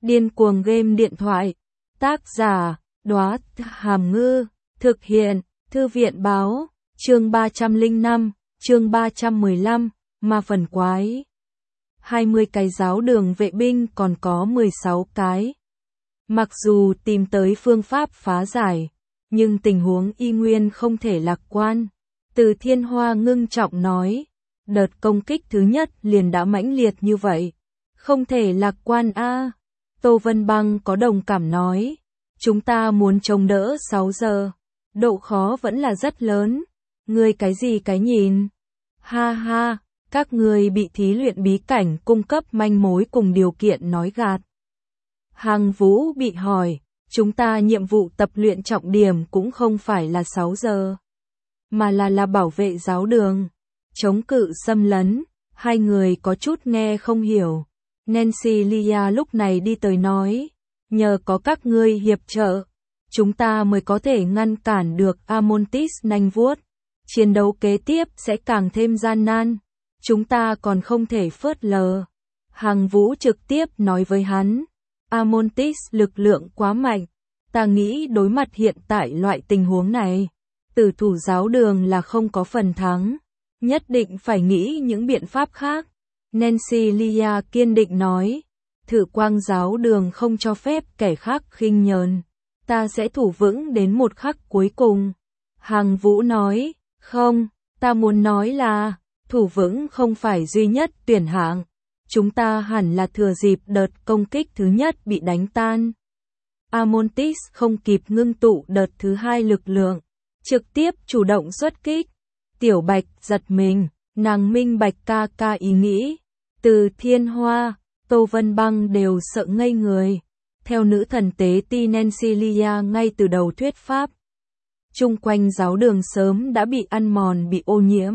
Điên cuồng game điện thoại. Tác giả, Đóa Hàm Ngư. Thực hiện, Thư viện báo. Chương 305, chương 315, ma phần quái. 20 cái giáo đường vệ binh còn có 16 cái. Mặc dù tìm tới phương pháp phá giải, nhưng tình huống y nguyên không thể lạc quan. Từ Thiên Hoa ngưng trọng nói, đợt công kích thứ nhất liền đã mãnh liệt như vậy. Không thể lạc quan a. Tô Vân Băng có đồng cảm nói, chúng ta muốn chống đỡ 6 giờ. Độ khó vẫn là rất lớn. Ngươi cái gì cái nhìn? Ha ha, các ngươi bị thí luyện bí cảnh cung cấp manh mối cùng điều kiện nói gạt. Hàng Vũ bị hỏi, chúng ta nhiệm vụ tập luyện trọng điểm cũng không phải là 6 giờ, mà là bảo vệ giáo đường, chống cự xâm lấn. Hai người có chút nghe không hiểu. Nancy Lia lúc này đi tới nói, nhờ có các ngươi hiệp trợ, chúng ta mới có thể ngăn cản được Amontis nanh vuốt. Chiến đấu kế tiếp sẽ càng thêm gian nan. Chúng ta còn không thể phớt lờ. Hàng Vũ trực tiếp nói với hắn, Amontis lực lượng quá mạnh. Ta nghĩ đối mặt hiện tại loại tình huống này, tử thủ giáo đường là không có phần thắng. Nhất định phải nghĩ những biện pháp khác. Nancy Lia kiên định nói, Thử Quang giáo đường không cho phép kẻ khác khinh nhờn. Ta sẽ thủ vững đến một khắc cuối cùng. Hàng Vũ nói, không, ta muốn nói là, thủ vững không phải duy nhất tuyển hạng. Chúng ta hẳn là thừa dịp đợt công kích thứ nhất bị đánh tan. Amontis không kịp ngưng tụ đợt thứ hai lực lượng, trực tiếp chủ động xuất kích. Tiểu Bạch giật mình, nàng minh bạch ca ý nghĩ. Từ Thiên Hoa, Tô Vân Băng đều sợ ngây người. Theo nữ thần tế ti Nancy Lia ngay từ đầu thuyết pháp, chung quanh giáo đường sớm đã bị ăn mòn bị ô nhiễm.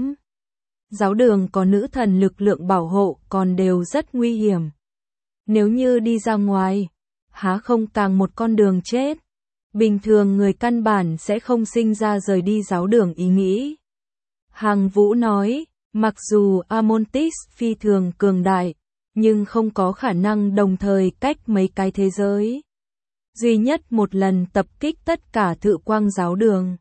Giáo đường có nữ thần lực lượng bảo hộ còn đều rất nguy hiểm. Nếu như đi ra ngoài, há không càng một con đường chết. Bình thường người căn bản sẽ không sinh ra rời đi giáo đường ý nghĩ. Hàng Vũ nói, mặc dù Amontis phi thường cường đại, nhưng không có khả năng đồng thời cách mấy cái thế giới. Duy nhất một lần tập kích tất cả Thự Quang giáo đường.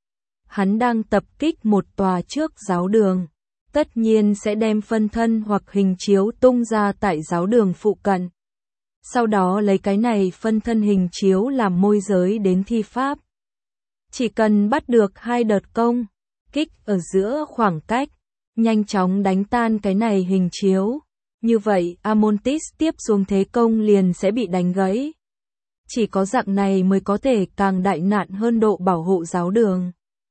Hắn đang tập kích một tòa trước giáo đường, tất nhiên sẽ đem phân thân hoặc hình chiếu tung ra tại giáo đường phụ cận. Sau đó lấy cái này phân thân hình chiếu làm môi giới đến thi pháp. Chỉ cần bắt được hai đợt công kích ở giữa khoảng cách, nhanh chóng đánh tan cái này hình chiếu. Như vậy Amontis tiếp xuống thế công liền sẽ bị đánh gãy. Chỉ có dạng này mới có thể càng đại nạn hơn độ bảo hộ giáo đường.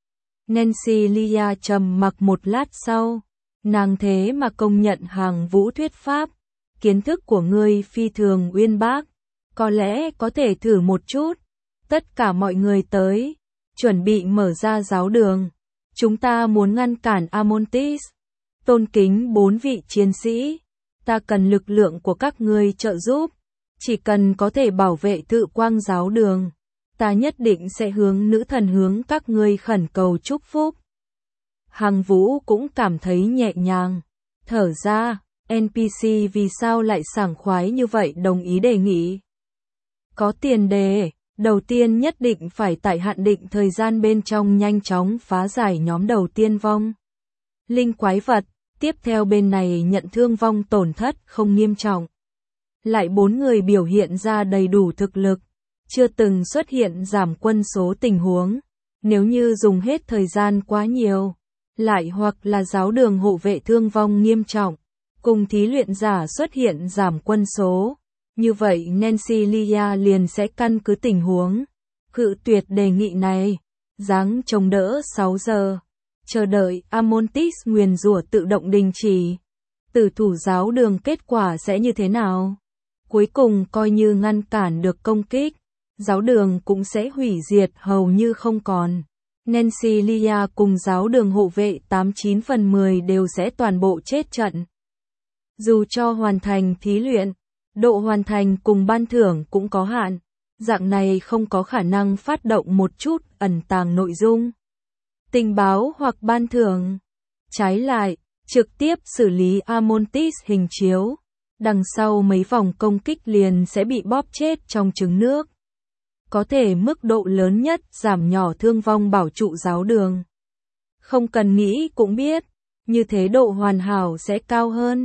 Nancy Lia trầm mặc một lát sau, nàng thế mà công nhận Hàng Vũ thuyết pháp. Kiến thức của ngươi phi thường uyên bác, có lẽ có thể thử một chút. Tất cả mọi người tới, chuẩn bị mở ra giáo đường. Chúng ta muốn ngăn cản Amontis. Tôn kính 4 vị chiến sĩ, ta cần lực lượng của các ngươi trợ giúp. Chỉ cần có thể bảo vệ Thự Quang giáo đường, ta nhất định sẽ hướng nữ thần hướng các ngươi khẩn cầu chúc phúc. Hàng Vũ cũng cảm thấy nhẹ nhàng, thở ra, NPC vì sao lại sảng khoái như vậy đồng ý đề nghị. Có tiền đề, đầu tiên nhất định phải tại hạn định thời gian bên trong nhanh chóng phá giải nhóm đầu tiên vong linh quái vật, tiếp theo bên này nhận thương vong tổn thất không nghiêm trọng. Lại 4 người biểu hiện ra đầy đủ thực lực, chưa từng xuất hiện giảm quân số tình huống. Nếu như dùng hết thời gian quá nhiều, lại hoặc là giáo đường hộ vệ thương vong nghiêm trọng, cùng thí luyện giả xuất hiện giảm quân số, như vậy Nancy Lia liền sẽ căn cứ tình huống cự tuyệt đề nghị này, giáng chống đỡ 6 giờ, chờ đợi Amontis nguyền rủa tự động đình chỉ. Tử thủ giáo đường kết quả sẽ như thế nào? Cuối cùng coi như ngăn cản được công kích, giáo đường cũng sẽ hủy diệt hầu như không còn. Nancy Lia cùng giáo đường hộ vệ 89 phần 10 đều sẽ toàn bộ chết trận. Dù cho hoàn thành thí luyện, độ hoàn thành cùng ban thưởng cũng có hạn, dạng này không có khả năng phát động một chút ẩn tàng nội dung, tình báo hoặc ban thưởng. Trái lại, trực tiếp xử lý Amontis hình chiếu, đằng sau mấy vòng công kích liền sẽ bị bóp chết trong trứng nước. Có thể mức độ lớn nhất giảm nhỏ thương vong bảo trụ giáo đường. Không cần nghĩ cũng biết, như thế độ hoàn hảo sẽ cao hơn.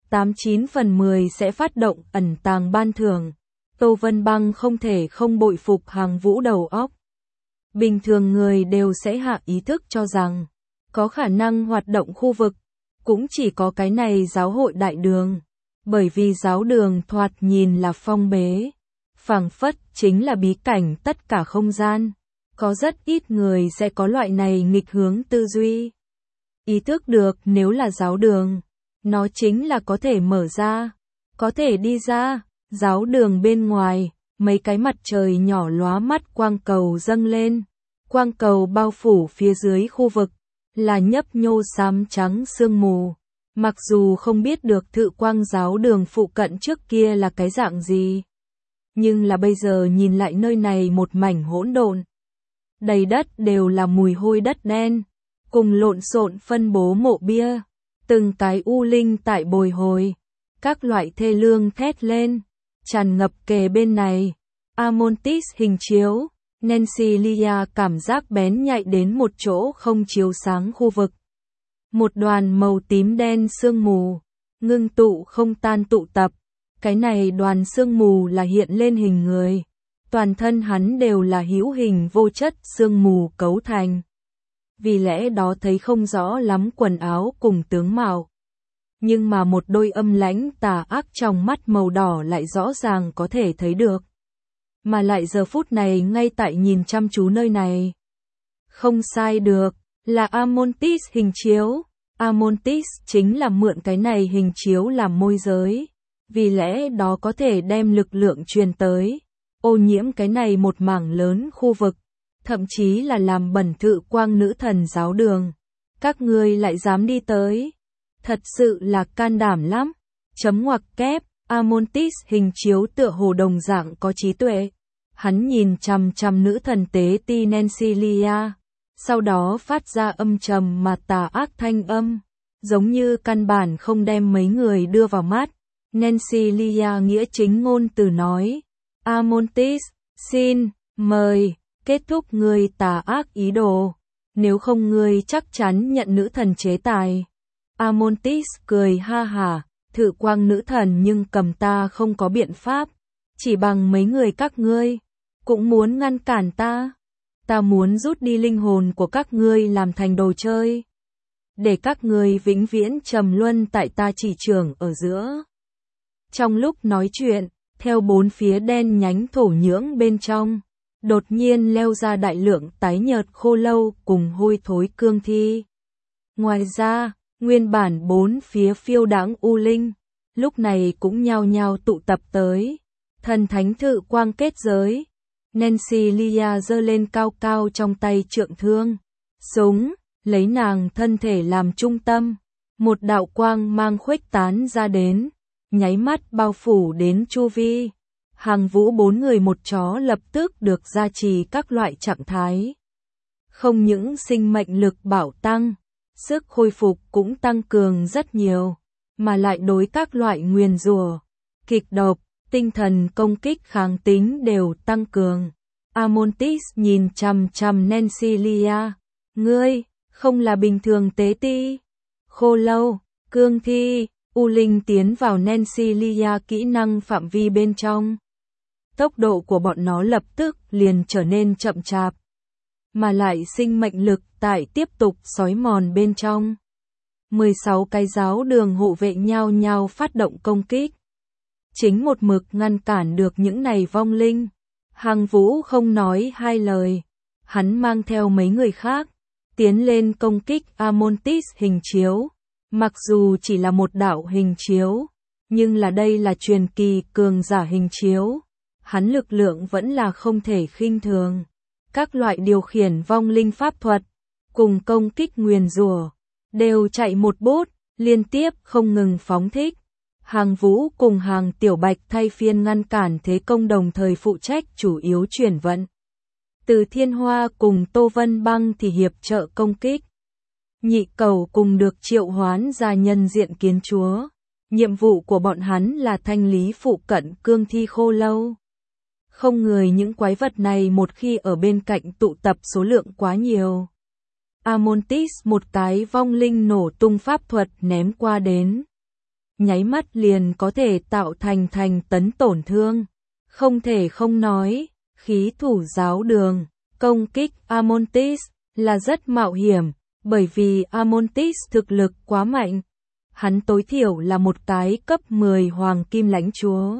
89 phần 10 sẽ phát động ẩn tàng ban thưởng. Tô Vân Băng không thể không bội phục Hàng Vũ đầu óc. Bình thường người đều sẽ hạ ý thức cho rằng có khả năng hoạt động khu vực, cũng chỉ có cái này giáo hội đại đường. Bởi vì giáo đường thoạt nhìn là phong bế, phảng phất chính là bí cảnh tất cả không gian. Có rất ít người sẽ có loại này nghịch hướng tư duy. Ý thức được nếu là giáo đường, nó chính là có thể mở ra, có thể đi ra. Giáo đường bên ngoài, mấy cái mặt trời nhỏ lóa mắt quang cầu dâng lên. Quang cầu bao phủ phía dưới khu vực, là nhấp nhô xám trắng sương mù. Mặc dù không biết được thự quang giáo đường phụ cận trước kia là cái dạng gì, nhưng là bây giờ nhìn lại nơi này một mảnh hỗn độn. Đầy đất đều là mùi hôi đất đen, cùng lộn xộn phân bố mộ bia, từng cái u linh tại bồi hồi, các loại thê lương thét lên, tràn ngập kề bên này. Amontis hình chiếu, Nancy Lia cảm giác bén nhạy đến một chỗ không chiếu sáng khu vực. Một đoàn màu tím đen sương mù, ngưng tụ không tan tụ tập. Cái này đoàn sương mù là hiện lên hình người. Toàn thân hắn đều là hữu hình vô chất sương mù cấu thành. Vì lẽ đó thấy không rõ lắm quần áo cùng tướng mạo. Nhưng mà một đôi âm lãnh tà ác trong mắt màu đỏ lại rõ ràng có thể thấy được. Mà lại giờ phút này ngay tại nhìn chăm chú nơi này. Không sai được, là Amontis hình chiếu. Amontis chính là mượn cái này hình chiếu làm môi giới. Vì lẽ đó có thể đem lực lượng truyền tới, ô nhiễm cái này một mảng lớn khu vực, thậm chí là làm bẩn thự quang nữ thần giáo đường. Các ngươi lại dám đi tới, thật sự là can đảm lắm. Chấm ngoặc kép, Amontis hình chiếu tựa hồ đồng dạng có trí tuệ. Hắn nhìn chằm chằm nữ thần tế ti Nancy Lia, sau đó phát ra âm trầm mà tà ác thanh âm, giống như căn bản không đem mấy người đưa vào mắt. Nancy Lia nghĩa chính ngôn từ nói, Amontis, xin, mời, kết thúc ngươi tà ác ý đồ, nếu không ngươi chắc chắn nhận nữ thần chế tài. Amontis cười ha hả, thử quang nữ thần nhưng cầm ta không có biện pháp, chỉ bằng mấy người các ngươi, cũng muốn ngăn cản ta. Ta muốn rút đi linh hồn của các ngươi làm thành đồ chơi, để các ngươi vĩnh viễn trầm luân tại ta chỉ trưởng ở giữa. Trong lúc nói chuyện, theo bốn phía đen nhánh thổ nhưỡng bên trong, đột nhiên leo ra đại lượng tái nhợt khô lâu cùng hôi thối cương thi. Ngoài ra, nguyên bản bốn phía phiêu đãng u linh, lúc này cũng nhao nhao tụ tập tới. Thần thánh thự quang kết giới. Nancy Lia giơ lên cao cao trong tay trượng thương, súng, lấy nàng thân thể làm trung tâm. Một đạo quang mang khuếch tán ra đến, nháy mắt bao phủ đến chu vi. Hàng Vũ bốn người một chó lập tức được gia trì các loại trạng thái. Không những sinh mệnh lực bảo tăng, sức hồi phục cũng tăng cường rất nhiều, mà lại đối các loại nguyền rủa, kịch độc, tinh thần công kích kháng tính đều tăng cường. Amontis nhìn chằm chằm Nancy Lia, ngươi, không là bình thường tế ti. Khô lâu, cương thi, u linh tiến vào Nancy Lia kỹ năng phạm vi bên trong. Tốc độ của bọn nó lập tức liền trở nên chậm chạp, mà lại sinh mệnh lực tại tiếp tục xói mòn bên trong. 16 cái giáo đường hộ vệ nhao nhao phát động công kích. Chính một mực ngăn cản được những này vong linh. Hàng Vũ không nói hai lời, hắn mang theo mấy người khác, tiến lên công kích Amontis hình chiếu. Mặc dù chỉ là một đạo hình chiếu, nhưng là đây là truyền kỳ cường giả hình chiếu. Hắn lực lượng vẫn là không thể khinh thường. Các loại điều khiển vong linh pháp thuật, cùng công kích nguyền rủa, đều chạy một bốt, liên tiếp không ngừng phóng thích. Hàng Vũ cùng Hàng Tiểu Bạch thay phiên ngăn cản thế công, đồng thời phụ trách chủ yếu chuyển vận. Từ Thiên Hoa cùng Tô Vân Băng thì hiệp trợ công kích. Nhị Cầu cùng được triệu hoán ra nhân diện kiến chúa. Nhiệm vụ của bọn hắn là thanh lý phụ cận cương thi khô lâu. Không người những quái vật này một khi ở bên cạnh tụ tập số lượng quá nhiều. Amontis một cái vong linh nổ tung pháp thuật ném qua đến. Nháy mắt liền có thể tạo thành tấn tổn thương. Không thể không nói, khí thủ giáo đường, công kích Amontis là rất mạo hiểm, bởi vì Amontis thực lực quá mạnh. Hắn tối thiểu là một cái cấp 10 hoàng kim lãnh chúa.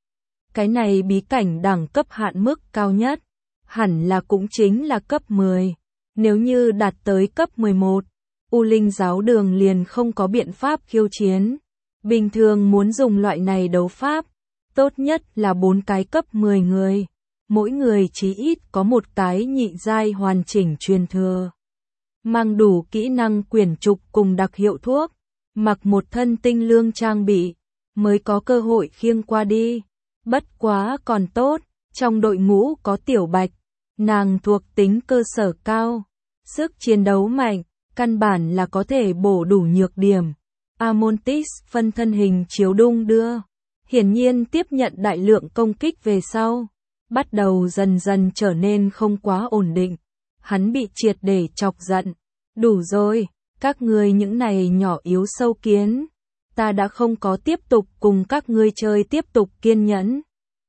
Cái này bí cảnh đẳng cấp hạn mức cao nhất, hẳn là cũng chính là cấp 10. Nếu như đạt tới cấp 11, U Linh giáo đường liền không có biện pháp khiêu chiến. Bình thường muốn dùng loại này đấu pháp, tốt nhất là 4 cái cấp 10 người. Mỗi người chí ít có một cái nhị giai hoàn chỉnh truyền thừa. Mang đủ kỹ năng quyển trục cùng đặc hiệu thuốc, mặc một thân tinh lương trang bị, mới có cơ hội khiêng qua đi. Bất quá còn tốt, trong đội ngũ có Tiểu Bạch, nàng thuộc tính cơ sở cao, sức chiến đấu mạnh, căn bản là có thể bổ đủ nhược điểm. Amontis phân thân hình chiếu đung đưa, hiển nhiên tiếp nhận đại lượng công kích về sau, bắt đầu dần dần trở nên không quá ổn định. Hắn bị triệt để chọc giận. Đủ rồi, các ngươi những này nhỏ yếu sâu kiến. Ta đã không có tiếp tục cùng các ngươi chơi tiếp tục kiên nhẫn.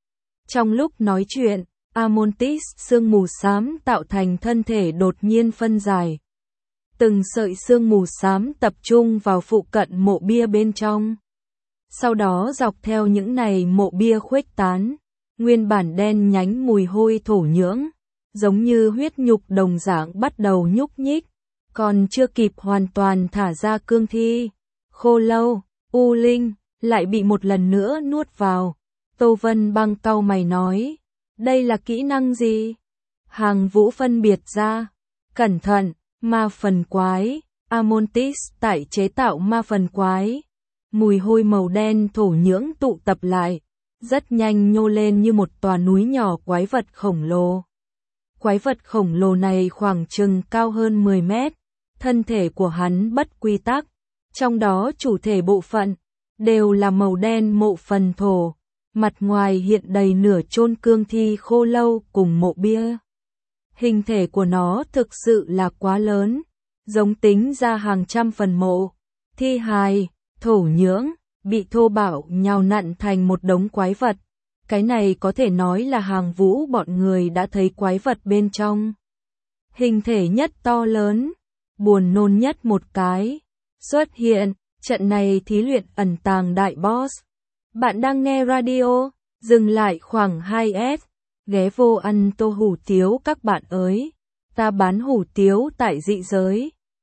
Trong lúc nói chuyện, Amontis sương mù xám tạo thành thân thể đột nhiên phân giải. Từng sợi sương mù xám tập trung vào phụ cận mộ bia bên trong. Sau đó dọc theo những này mộ bia khuếch tán, nguyên bản đen nhánh mùi hôi thổ nhưỡng, giống như huyết nhục đồng dạng bắt đầu nhúc nhích, còn chưa kịp hoàn toàn thả ra cương thi. Khô lâu, U Linh, lại bị một lần nữa nuốt vào. Tô Vân Băng cau mày nói, đây là kỹ năng gì? Hàng Vũ phân biệt ra, cẩn thận, ma phần quái, Amontis tại chế tạo ma phần quái. Mùi hôi màu đen thổ nhưỡng tụ tập lại, rất nhanh nhô lên như một tòa núi nhỏ quái vật khổng lồ. Quái vật khổng lồ này khoảng chừng cao hơn 10 mét, thân thể của hắn bất quy tắc, trong đó chủ thể bộ phận đều là màu đen mộ phần thổ, mặt ngoài hiện đầy nửa chôn cương thi khô lâu cùng mộ bia. Hình thể của nó thực sự là quá lớn, giống tính ra hàng trăm phần mộ, thi hài, thổ nhưỡng, bị thô bạo nhào nặn thành một đống quái vật. Cái này có thể nói là Hàng Vũ bọn người đã thấy quái vật bên trong. Hình thể nhất to lớn, buồn nôn nhất một cái. Xuất hiện, trận này thí luyện ẩn tàng đại boss. Bạn đang nghe radio, dừng lại khoảng 2S, ghé vô ăn tô hủ tiếu các bạn ơi. Ta bán hủ tiếu tại dị giới.